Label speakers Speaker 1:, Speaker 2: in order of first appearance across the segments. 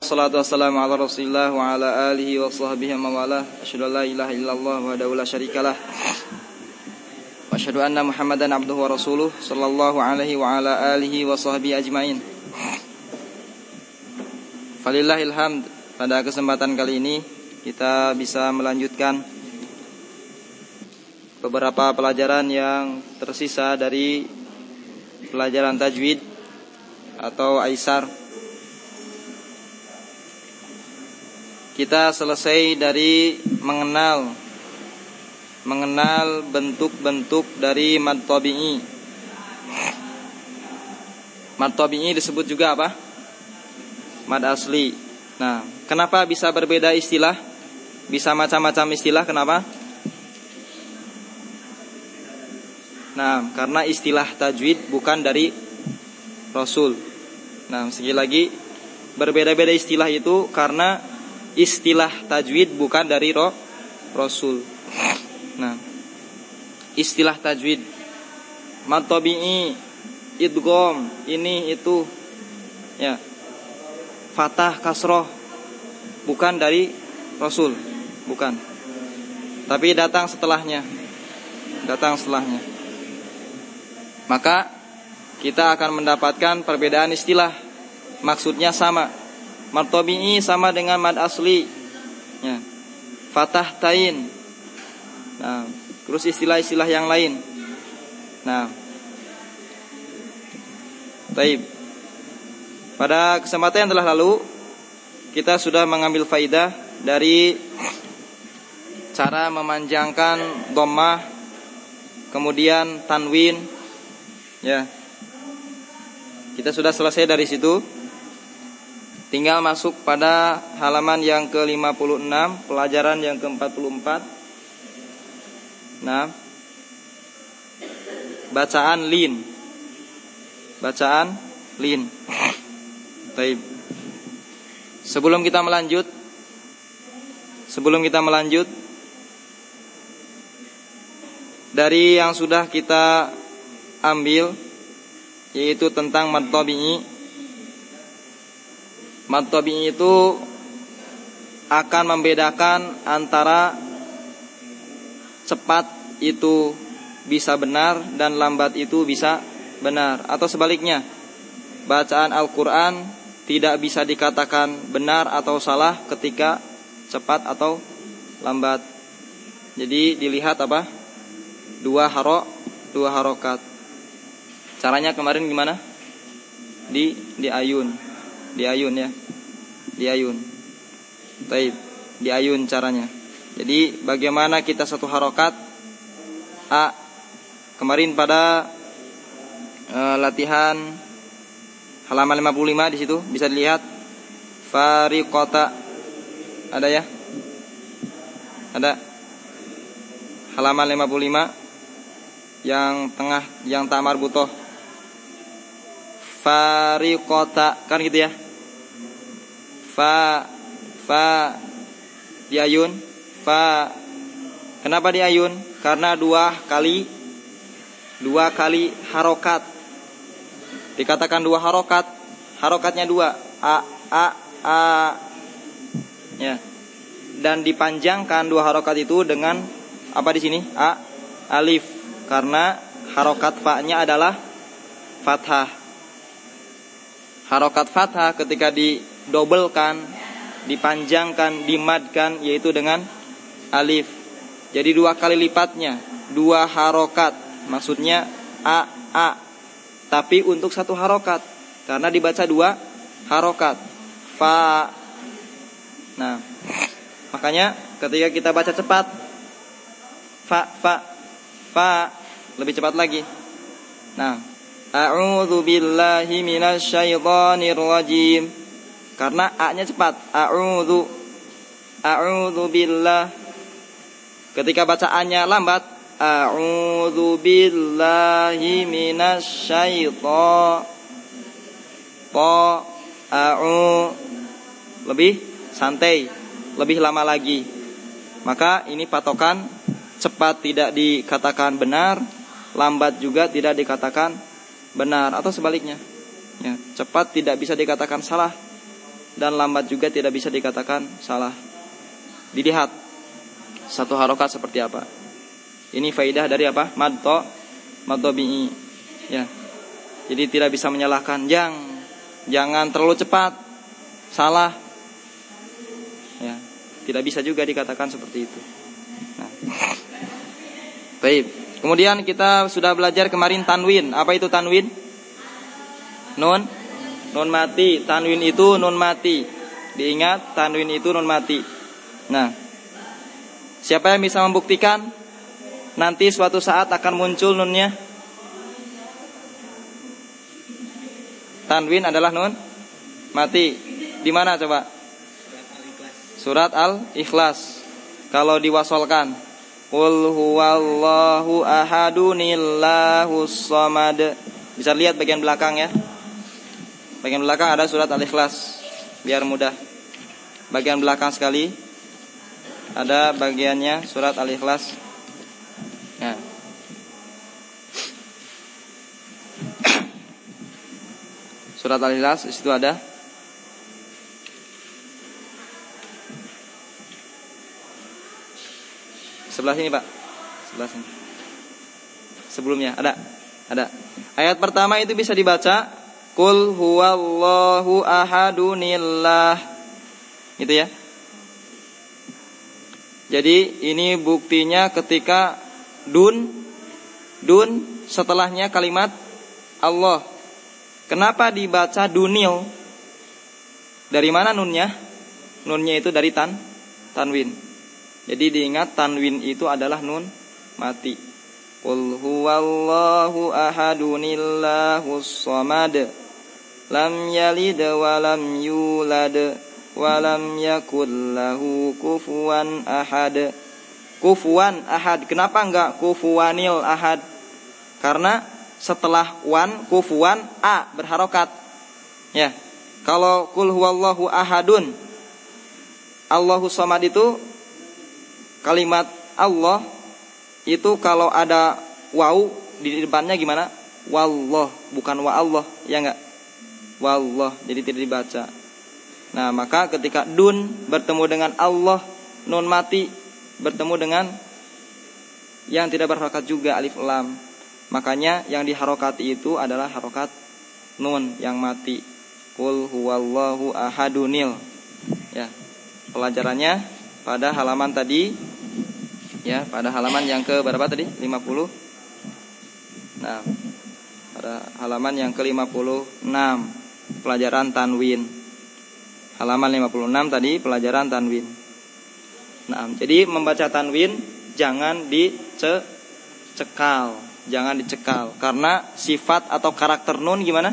Speaker 1: Salatu wassalamu ala Rasulillah wa ala alihi wa sahbihi wa mawalah. Asyhadu an la ilaha illallah wahdahu la syarikalah. Wa asyhadu anna Muhammadan abduhu wa rasuluh sallallahu alaihi wa ala alihi wa sahbihi ajmain. Falillahil hamd. Pada kesempatan kali ini kita bisa melanjutkan beberapa pelajaran yang tersisa dari pelajaran tajwid atau aisar. Kita selesai dari mengenal bentuk-bentuk dari mad tabi'i. Mad tabi'i disebut juga apa? Mad asli. Nah, kenapa bisa berbeda istilah? Bisa macam-macam istilah, kenapa? Nah, karena istilah tajwid bukan dari Rasul. Nah, sekali lagi, berbeda-beda istilah itu karena istilah tajwid bukan dari Rasul. Nah, istilah tajwid, mad tabi'i, idgham, ini itu, ya, fathah, kasroh, bukan dari Rasul, bukan. Tapi datang setelahnya. Maka kita akan mendapatkan perbedaan istilah. Maksudnya sama. Mad tabi'i sama dengan mad asli, ya. Fathah tain. Nah, terus istilah-istilah yang lain. Nah, baik. Pada kesempatan yang telah lalu kita sudah mengambil faidah dari cara memanjangkan dhammah, kemudian tanwin, ya. Kita sudah selesai dari situ. Tinggal masuk pada halaman yang ke-56, pelajaran yang ke-44. Nah, bacaan lin. Baik. Sebelum kita melanjut dari yang sudah kita ambil, yaitu tentang mad tabi'i. Mad tabi'i itu akan membedakan antara cepat itu bisa benar dan lambat itu bisa benar, atau sebaliknya, bacaan Al-Quran tidak bisa dikatakan benar atau salah ketika cepat atau lambat. Jadi dilihat apa? Dua harokat. Caranya kemarin gimana? Di ayun ya. Di ayun. Baik, di ayun caranya. Jadi bagaimana kita satu harokat a. Kemarin pada latihan halaman 55 di situ bisa dilihat fariqata. Ada ya? Ada. Halaman 55 yang tengah, yang ta marbutoh. Fariqata, kan gitu ya? Fa di ayun. Fa. Kenapa di ayun? Karena dua kali harokat. Dikatakan dua harokat. Harokatnya dua. A. Ya. Dan dipanjangkan dua harokat itu dengan apa di sini? Alif. Karena harokat fa-nya adalah fathah. Harokat fathah ketika didobelkan, dipanjangkan, dimadkan, yaitu dengan alif. Jadi dua kali lipatnya, dua harokat. Maksudnya a. Tapi untuk satu harokat, karena dibaca dua harokat. Fa. Nah, makanya ketika kita baca cepat, fa, lebih cepat lagi. Nah, a'udzu billahi minasyaitonir rajim. Karena a-nya cepat. A'udzu billah. Ketika bacaannya lambat, a'udzu billahi minasyaitonir. Lebih santai, lebih lama lagi. Maka ini patokan, cepat tidak dikatakan benar, lambat juga tidak dikatakan benar, atau sebaliknya, ya, cepat tidak bisa dikatakan salah, dan lambat juga tidak bisa dikatakan salah. Dilihat satu harokat seperti apa. Ini faidah dari apa? Mad tabi'i. Ya. Jadi tidak bisa menyalahkan. Jangan terlalu cepat. Salah. Ya. Tidak bisa juga dikatakan seperti itu. Nah. Baik. Kemudian kita sudah belajar kemarin tanwin. Apa itu tanwin? Nun mati. Tanwin itu nun mati. Diingat, tanwin itu nun mati. Nah, siapa yang bisa membuktikan nanti suatu saat akan muncul nunnya? Tanwin adalah nun mati. Di mana coba? Surat Al-Ikhlas. Kalau diwasolkan, qul huwallahu ahadunillahus samad. Bisa lihat bagian belakang ya. Bagian belakang ada surat Al-Ikhlas. Biar mudah. Bagian belakang sekali ada bagiannya surat Al-Ikhlas. Nah. Surat Al-Ikhlas di situ ada. Sebelah sini, Pak. Sebelah sini. Sebelumnya ada. Ayat pertama itu bisa dibaca qul huwallahu ahadunillah. Gitu ya. Jadi ini buktinya ketika dun setelahnya kalimat Allah. Kenapa dibaca dunil? Dari mana nunnya? Nunnya itu dari tanwin. Jadi diingat tanwin itu adalah nun mati. Qul huwallahu ahadunillahus samad. Lam yalid wa lam yulad wa lam yakul lahu kufuwan ahad. Kufuwan ahad. Kenapa enggak kufuwanil ahad? Karena setelah wan kufuwan a berharokat. Ya. Kalau qul huwallahu ahadun, Allahus samad itu kalimat Allah itu kalau ada waw di depannya gimana? Wallah, bukan wa Allah, ya enggak? Wallah, jadi tidak dibaca. Nah, maka ketika dun bertemu dengan Allah, nun mati bertemu dengan yang tidak berharokat juga, alif lam. Makanya yang diharokati itu adalah harokat nun yang mati. Qul huwallahu ahadunil. Ya. Pelajarannya pada halaman tadi, ya, pada halaman yang ke berapa tadi? 50. Nah, pada halaman yang ke-56 pelajaran tanwin. Halaman 56 tadi pelajaran tanwin. Nah, jadi membaca tanwin jangan dicekal, karena sifat atau karakter nun gimana?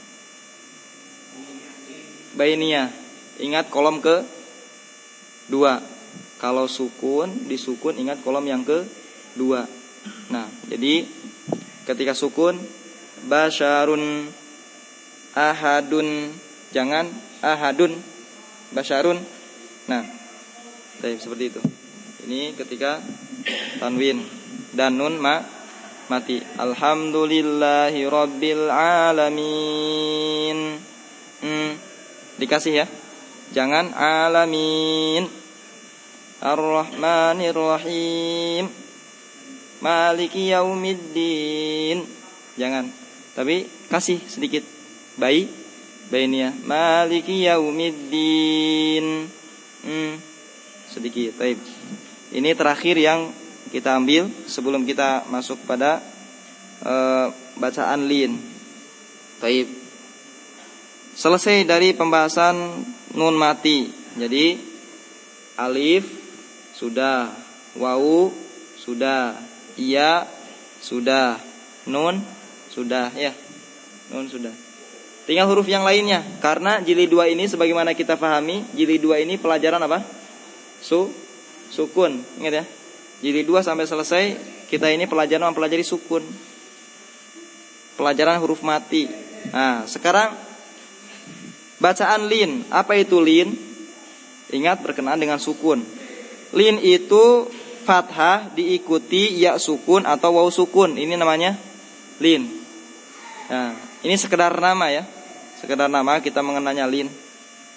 Speaker 1: Bainiyah. Ingat kolom ke-2. Kalau sukun, disukun ingat kolom yang ke-2. Nah, jadi ketika sukun basyarun ahadun, jangan ahadun basyarun. Nah, seperti itu. Ini ketika tanwin dan nun mati. Alhamdulillahi rabbil alamin. Dikasih ya. Jangan alamin. Ar-Rahmanir Rahim. Maliki yaumiddin. Jangan. Tapi kasih sedikit. Bainiyah. Maliki yaumiddin. Sedikit. Baik. Ini terakhir yang kita ambil sebelum kita masuk pada bacaan lin. Baik. Selesai dari pembahasan nun mati. Jadi alif sudah, wawu sudah, iya sudah, nun sudah, ya. Nun sudah. Tinggal huruf yang lainnya. Karena jilid 2 ini sebagaimana kita pahami, jilid 2 ini pelajaran apa? Sukun. Ingat ya. Jilid 2 sampai selesai kita ini pelajaran mempelajari sukun. Pelajaran huruf mati. Nah, sekarang bacaan lin. Apa itu lin? Ingat berkenaan dengan sukun. Lin itu fathah diikuti ya sukun atau waw sukun. Ini namanya lin. Nah, ini sekedar nama ya. Sekedar nama kita mengenalnya lin.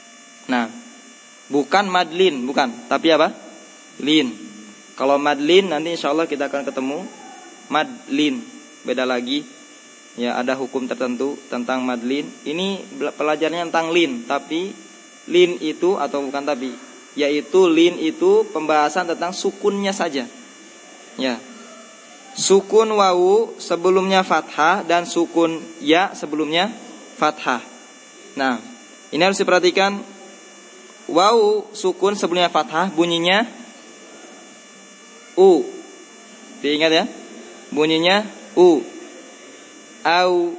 Speaker 1: Nah, bukan madlin, bukan, tapi apa? Lin. Kalau madlin nanti insya Allah kita akan ketemu madlin, beda lagi. Ya, ada hukum tertentu tentang madlin. Ini pelajarannya tentang lin, tapi lin itu atau bukan tapi, yaitu lin itu pembahasan tentang sukunnya saja. Ya. Sukun wawu sebelumnya fathah dan sukun ya sebelumnya fathah. Nah, ini harus diperhatikan. Wawu sukun sebelumnya fathah bunyinya u. Diingat ya. Bunyinya u. Au,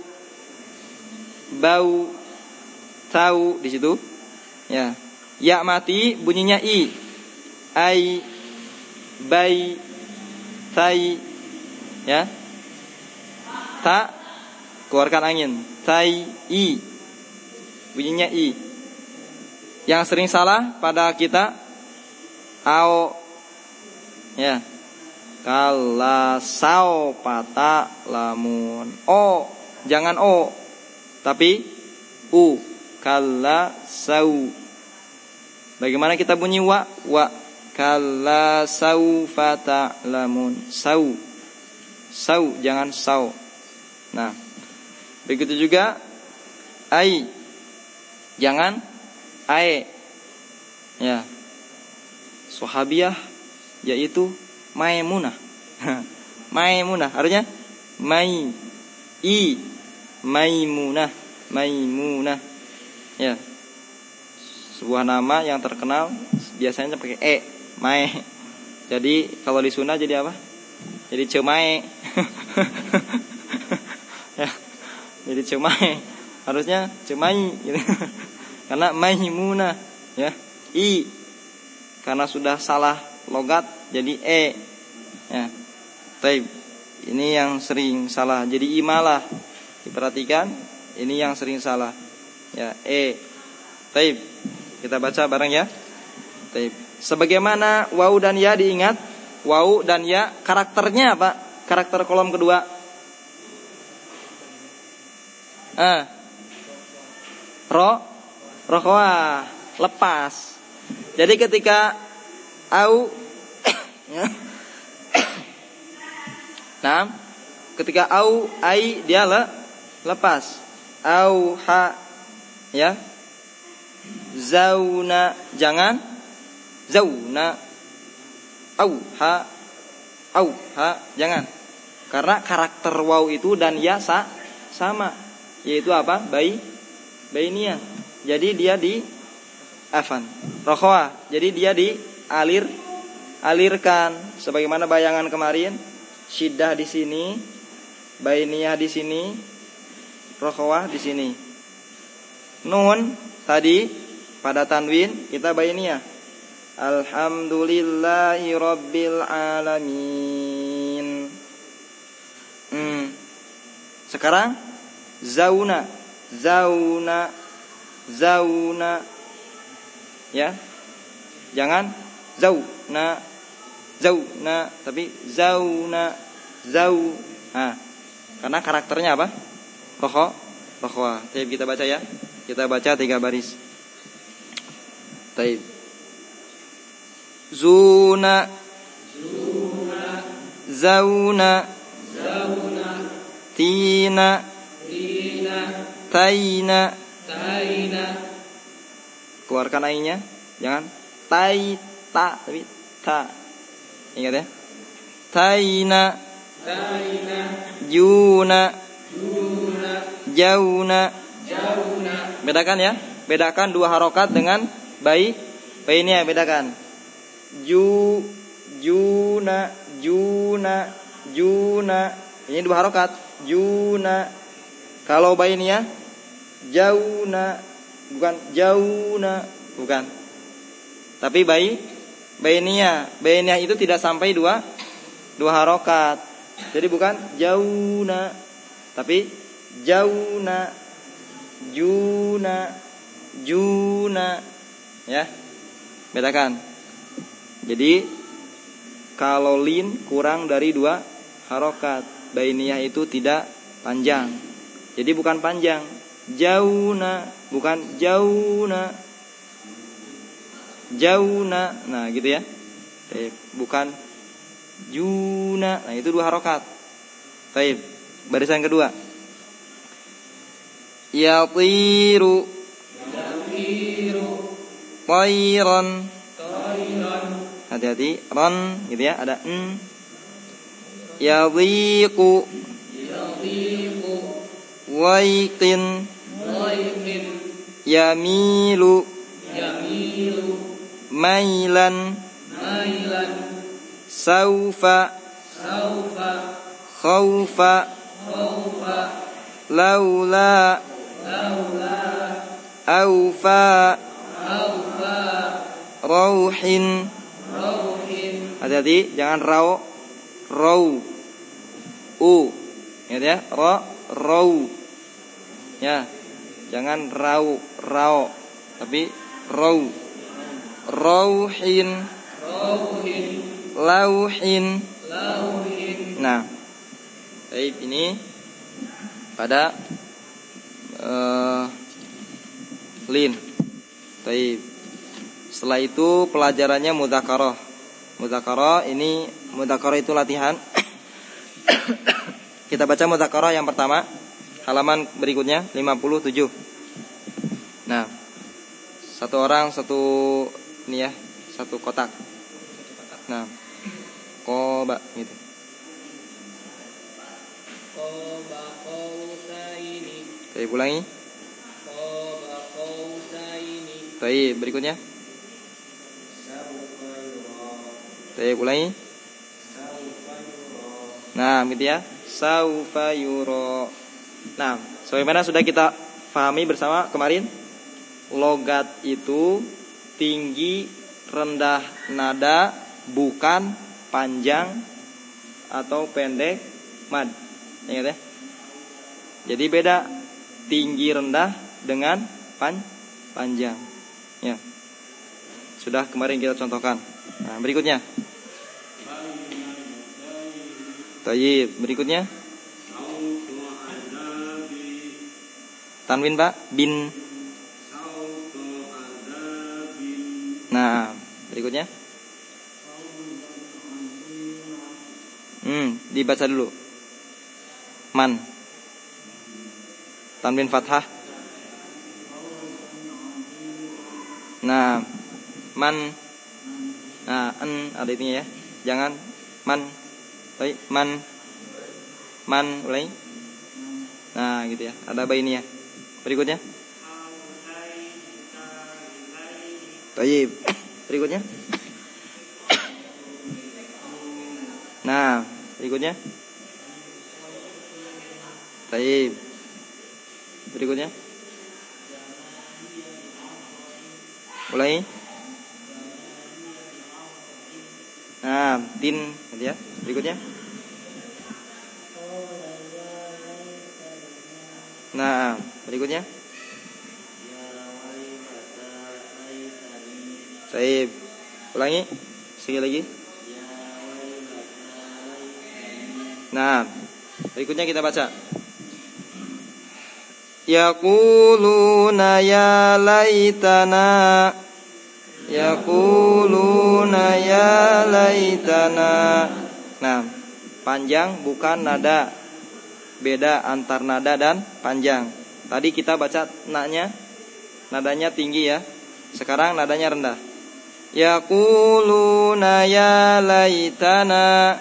Speaker 1: bau, tahu di situ. Ya. Ya mati bunyinya i. Ai, bai, tai. Ya. Ta keluarkan angin. Tai, i. Bunyinya i. Yang sering salah pada kita ao. Ya. Kala sao pata lamun. O, jangan o. Tapi u. Kala sau. Bagaimana kita bunyi wa? Wa. Kala sau fata lamun. Sau. Sau, jangan sau. Nah, begitu juga ai. Jangan ae. Ya. Sahabiah yaitu Maimunah. Maimunah artinya mai i Maimunah, Maimunah. Ya. Sebuah nama yang terkenal biasanya pakai e, mai. Jadi kalau di Sunda jadi apa? Jadi cemai. Ya. Jadi cemai. Harusnya cemai gitu. Karena Maimunah, ya. I. Karena sudah salah logat jadi e. Ya. Taib. Ini yang sering salah. Jadi imalah. Diperhatikan, ini yang sering salah. Ya, e. Taib. Kita baca bareng ya. Taib. Sebagaimana wawu dan ya diingat, wawu dan ya karakternya apa? Karakter kolom kedua. Rokhwa, lepas. Jadi ketika au ya. Nah, ketika au ai dia lepas. Au ha ya. Zauna jangan zauna. Au ha jangan. Karena karakter waw itu dan ya sama, yaitu apa? Bainiyah. Jadi dia di rokhwa. Jadi dia alirkan sebagaimana bayangan kemarin. Syiddah di sini, bainiyah di sini, rokhwah di sini. Nun tadi pada tanwin kita bainiyah. Alhamdulillahi rabbil alamin. Sekarang zauna. Ya. Jangan zauna, tapi zauna. Karena karakternya apa? Rokhwa. Taib, kita baca ya. Kita baca 3 baris. Taib. Zuna. Zauna. Tina. Taina. Keluarkan ainnya. Jangan ta, tapi ta. Ingat ya. Taina. Juna. Jauna. Bedakan ya. Bedakan 2 harokat dengan bainnya, bedakan. Juna. Ini 2 harokat. Juna. Kalau bainnya jauna, bukan jauna, bukan. Tapi bainnya itu tidak sampai 2 harokat. Jadi bukan jauna, tapi jauna, juna, ya. Bedakan. Jadi kalau lin kurang dari 2 harokat, bainiyah itu tidak panjang. Jadi bukan panjang. Jauna, bukan jauna. jauna. Nah, gitu ya. Bukan juna. Nah, itu 2 harokat. Baik. Barisan kedua. Yatiru. Tayran. Hati-hati. Ran gitu ya. Ada n. Yadhiqu. Waiqin. Yamilu. Mailan. Saufa. Khaufa. Laula. Aufa. Rauhin. Hati-hati, jangan rau. Ingat ya, rau. Ya. Jangan rau, tapi rau. Rauhin. Lauhin. Nah, baik, ini pada lin. Baik. Setelah itu pelajarannya mudzakarah. Mudzakarah itu latihan. Kita baca mudzakarah yang pertama, halaman berikutnya 57. Nah, satu orang satu ini ya, satu kotak. Nah, qoba gitu. Qoba qausaini. Baik, ulangi. Qoba qausaini. Baik, berikutnya. Baik, ulangi. Nah, gitu ya. Saufa yura. Nah, sebagaimana sudah kita pahami bersama kemarin, logat itu tinggi, rendah nada, bukan panjang atau pendek mad. Ingat ya. Jadi beda tinggi rendah dengan panjang. Ya. Sudah kemarin kita contohkan. Nah, berikutnya. Tayyib, berikutnya. Tanwin, Pak. Bin. Nah, berikutnya. Dibaca dulu. Man. Tanwin fathah. Nah, man. Nah, ada itunya ya. Jangan man. Baik, man. Ulangi. Nah, gitu ya. Ada bainnya. Berikutnya. Baik. Berikutnya. Nah, berikutnya. Baik. Berikutnya. Ulangi. Nah, tin gitu ya. Berikutnya. Nah, berikutnya. Baik. Ulangi. Sekali lagi. Nah, berikutnya kita baca. Yaquluna ya laitana. Yaquluna ya laitana. Nah, panjang bukan nada. Beda antar nada dan panjang. Tadi kita baca nadanya tinggi ya. Sekarang nadanya rendah. Yaquluna ya laitana.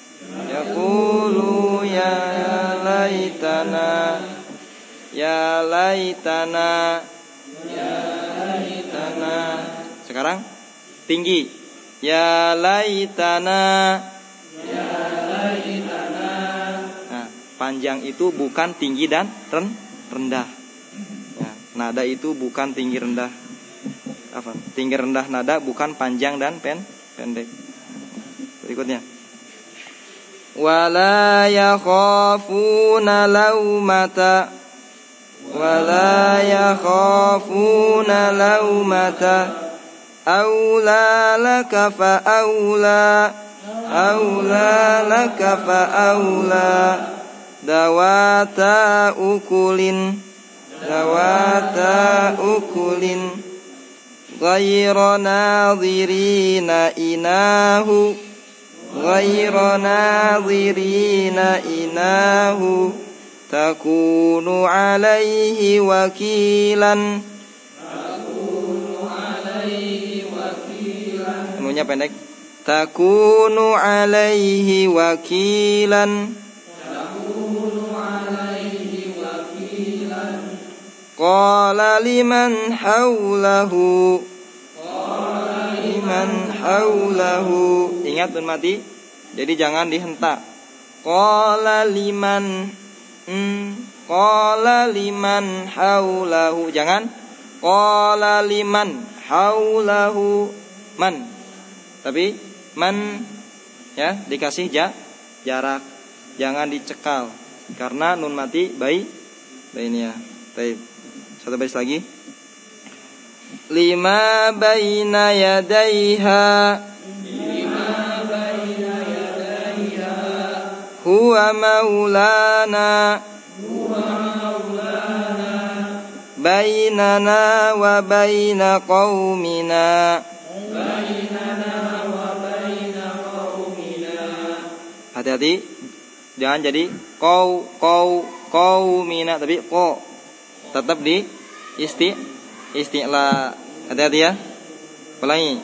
Speaker 1: Yaqulu ya laitana. Ya laitana. Ya laitana. Sekarang tinggi. Ya laitana. Ya laitana. Nah, panjang itu bukan tinggi dan rendah. Ya, nada itu bukan tinggi rendah. Tinggi rendah nada bukan panjang dan pendek. Berikutnya. Wala yakhafuna laumata. Wala yakhafuna laumata. Aula laka fa aula. Aula laka fa aula. Dawata ukulin. Dawata ukulin. Ghayra nadhirina inahu. Ghayra nadhirina inahu. Takunu alaihi wakilan. Nunya pendek. Takunu alaihi wakilan. Qala liman haulahu. Ingat nun mati. Jadi jangan dihentak. Qala liman haulahu. Jangan qala liman haulahu man. Tapi man ya dikasih jarak. Jangan dicekal karena nun mati bainnya. Baik. Satu baris lagi. Lima baina yadaiha. Huwa maulana. Bainana wa baina qaumina. Hati-hati, jangan jadi qaumina tapi ko. Tetap di isti'la. Hati-hati ya. Ulangi.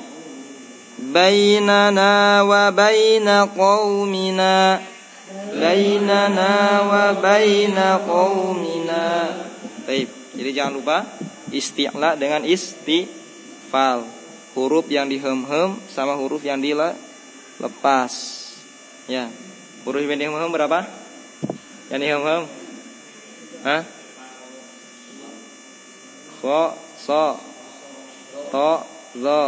Speaker 1: Bainana wa baina qaumina. Bainana wa baina qaumina. Baik. Jadi jangan lupa isti'la dengan istifal. Huruf yang dihem-hem sama huruf yang dilepas. Ya. Huruf yang dihem-hem berapa? Yang dihem-hem? Hah? Kho, so, to, zo,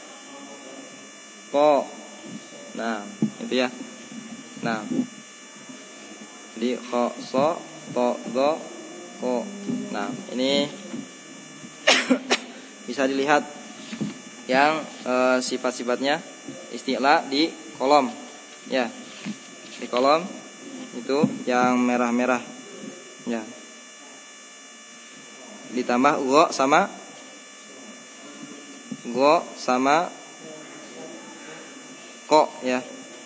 Speaker 1: ko. Nah, itu ya. Nah. Jadi kho, so, to, zo, ko. Nah, ini bisa dilihat yang sifat-sifatnya isti'la di kolom. Ya. Di kolom itu yang merah-merah. Ya. Ditambah go sama ko ya.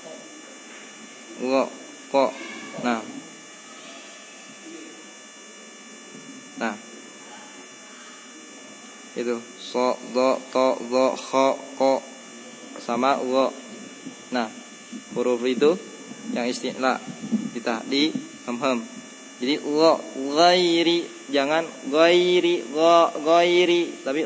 Speaker 1: Go, ko. Nah. Itu so, do, to, zo, kho, ko sama go. Nah, huruf itu yang isti'la di hem-hem. Jadi ghairi, jangan ghairi, tapi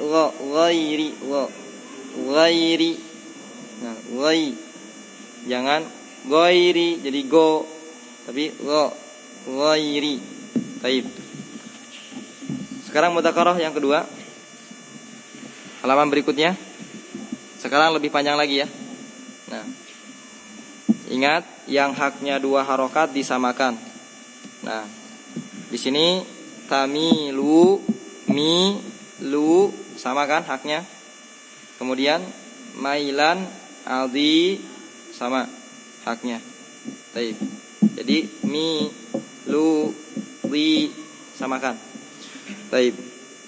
Speaker 1: ghairi. Nah, jangan ghairi, jadi go, tapi ghairi. Baik. Sekarang mudzakarah yang kedua. Halaman berikutnya. Sekarang lebih panjang lagi ya. Nah, ingat yang haknya 2 harokat disamakan. Nah, di sini tamilu, lu sama kan haknya. Kemudian mailan, aldi sama haknya. Baik. Jadi mi, lu, li samakan. Baik.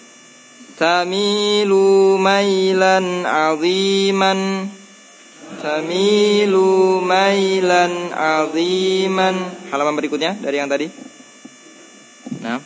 Speaker 1: Tamilu mailan aziman. Tamilu mailan aziman. Halaman berikutnya dari yang tadi. Nah.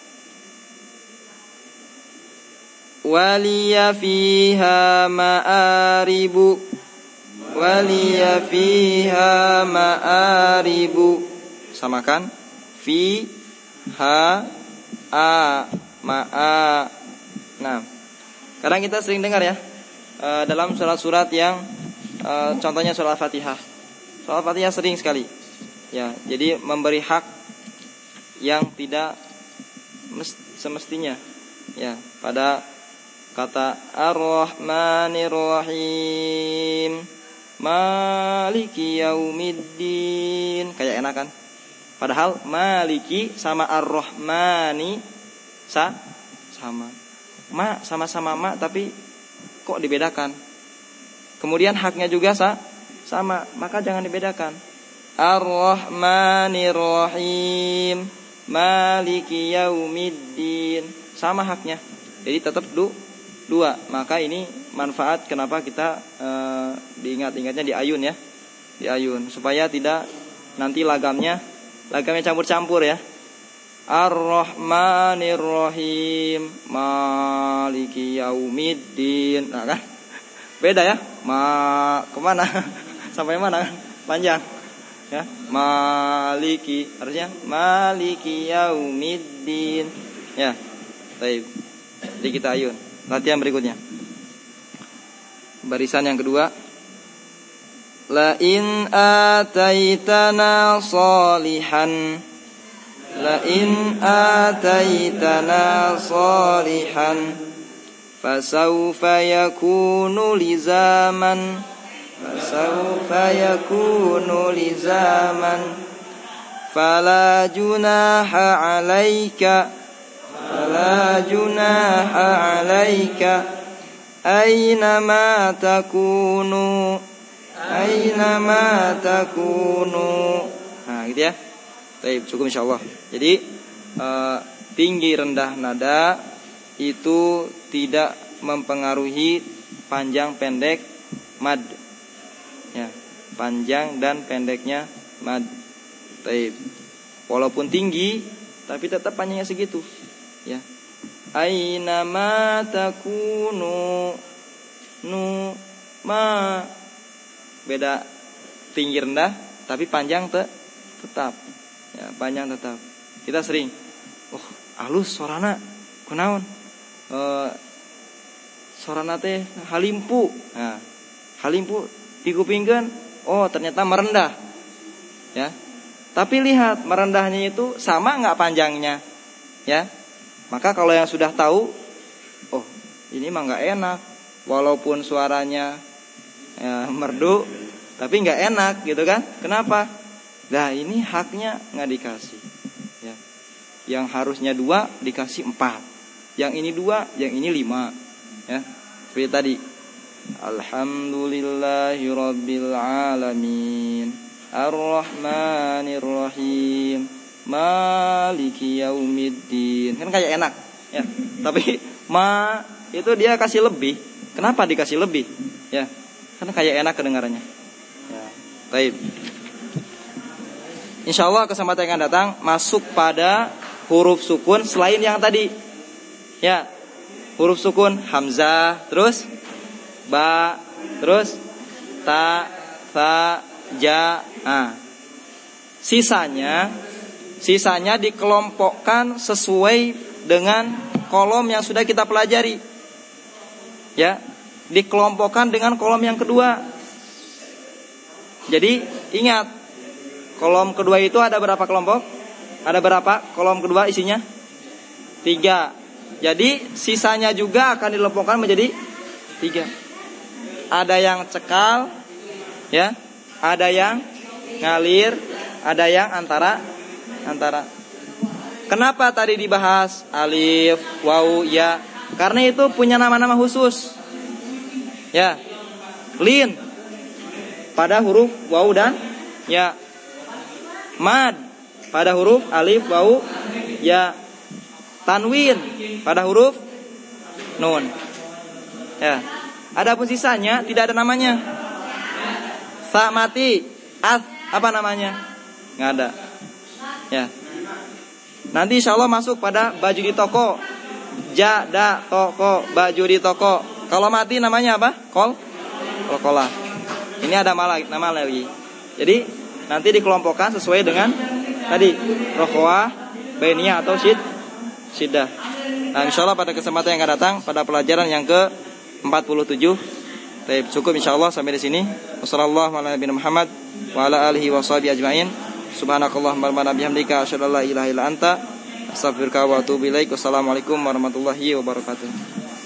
Speaker 1: Waliya fiha ma'aribu. Waliya fiha ma'aribu. Samakan. Fi ha a ma'a. Nah, kadang kita sering dengar ya dalam surat-surat yang contohnya surat Al-Fatihah. Surat Al-Fatihah sering sekali. Ya, jadi memberi hak yang tidak semestinya. Ya, pada kata Ar-Rahmanir Rahim, Maliki Yaumiddin. Kayak enak kan? Padahal Maliki sama Ar-Rahmani sama. Sama-sama ma tapi kok dibedakan? Kemudian haknya juga sama, maka jangan dibedakan. Ar-Rahmanir Rahim, Maliki Yaumiddin, sama haknya. Jadi tetap 2. Maka ini manfaat kenapa kita diingat-ingatnya di ayun ya. Di ayun supaya tidak nanti lagamnya campur-campur ya. Ar-Rahmanir-Rahim, Maliki Yaumiddin. Nah kan? Beda ya. Kemana? Sampai mana kan? Panjang. Ya, Maliki harusnya Maliki Yaumiddin. Ya. Baik. Jadi kita ayun. Latihan berikutnya. Barisan yang kedua. La in ataitana salihan, la in ataitana salihan, fasawfa yakunu lizaman, fasawfa yakunu lizaman, fala junaha alaika, fala junaha alaika, aynama takunu, aynama takunu. Nah gitu ya. Baik, cukup insyaallah. Jadi tinggi rendah nada itu tidak mempengaruhi panjang pendek mad. Ya, panjang dan pendeknya mad. Baik. Walaupun tinggi tapi tetap panjangnya segitu. Ya. Aynama takunu, nu ma, beda tinggi rendah tapi panjang tetap. Ya, panjang tetap. Kita sering halus sorana kunaon? Sorana teh halimpu. Nah, halimpu dikupingkeun, ternyata merendah. Ya. Tapi lihat merendahnya itu sama enggak panjangnya? Ya. Maka kalau yang sudah tahu, ini mah enggak enak. Walaupun suaranya merdu, tapi nggak enak gitu kan? Kenapa? Nah ini haknya nggak dikasih. Ya. Yang harusnya 2 dikasih 4. Yang ini 2, yang ini 5. Ya. Seperti tadi. Alhamdulillahirabbil alamin, Ar-Rahmanir-Rahim, Maliki Yaumiddin. Kan kayak enak. Ya. Tapi ma itu dia kasih lebih. Kenapa dikasih lebih? Ya. Karena kayak enak kedengarannya. Ya. Baik. Insyaallah kesempatan yang akan datang masuk pada huruf sukun selain yang tadi. Ya. Huruf sukun hamzah, terus ba, terus ta, tha, ja. Nah. Sisanya dikelompokkan sesuai dengan kolom yang sudah kita pelajari. Ya. Dikelompokkan dengan kolom yang kedua. Jadi ingat, kolom kedua itu ada berapa kelompok? Ada berapa? Kolom kedua isinya 3. Jadi sisanya juga akan dikelompokkan menjadi 3. Ada yang cekal, ya, ada yang ngalir, ada yang antara. Kenapa tadi dibahas alif, waw, ya? Karena itu punya nama-nama khusus. Ya, lin pada huruf waw dan ya, mad pada huruf alif, waw, ya, tanwin pada huruf nun. Ya, adapun sisanya tidak ada namanya. Sa mati, apa namanya? Nggak ada. Ya, nanti insyaallah masuk pada baju di toko, jada toko, baju di toko. Kalau mati namanya apa? Kolkola. Ini ada nama lagi. Jadi nanti dikelompokkan sesuai dengan tadi rokoah, bainiyah atau syiddah. Nah, insyaallah pada kesempatan yang akan datang pada pelajaran yang ke-47. Baik, cukup insyaallah sampai di sini. Wassallallahu ala nabiyina Muhammad wa ala alihi washabihi ajmain. Subhanakallahumma wa bihamdika asyhadu an la ilaha illa anta astaghfiruka wa atubu ilaik. Wassalamualaikum warahmatullahi wabarakatuh.